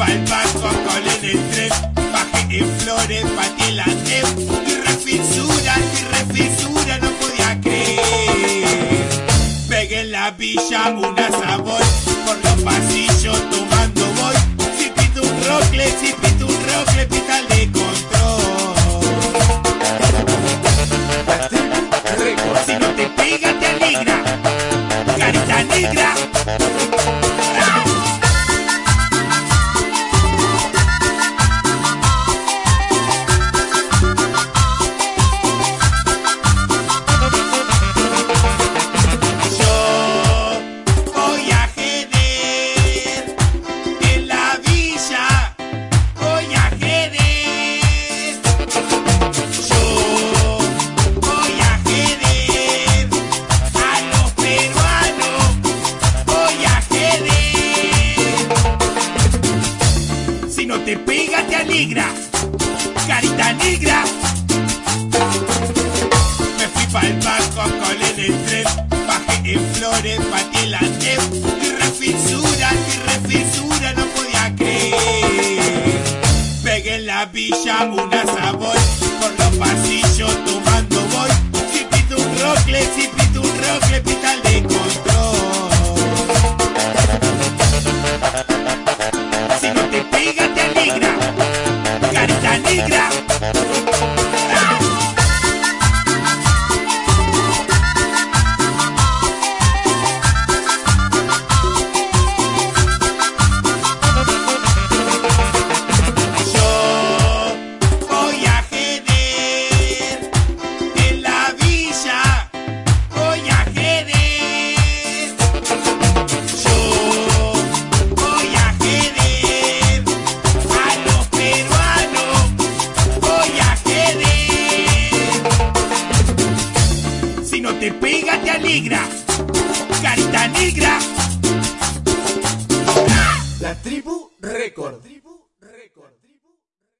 pa'l banco con en el tren, bajé en Flores, pateé la NEP, y refisura, no podía creer. Pegué en la villa una sabor, por los pasillos tomando voy, si pito un rocle, pital de control. Si no te pega te alegra, carita negra. Te pega, te alegra, carita negra. Me fui pa'l banco con en el tren, bajé en Flores, pateé la NEP, y refisura, no podía creer. Pegué en la villa una sabor, por los pasillos tomando voy, si pito un rocle, pital de control. Si no te pega te alegra, carita negra. Yo voy a jeder en la villa, voy a jeder. Yo voy a jeder a los peruanos, voy a jeder. Si no te pega te alegra, carita negra. La Tribu Record.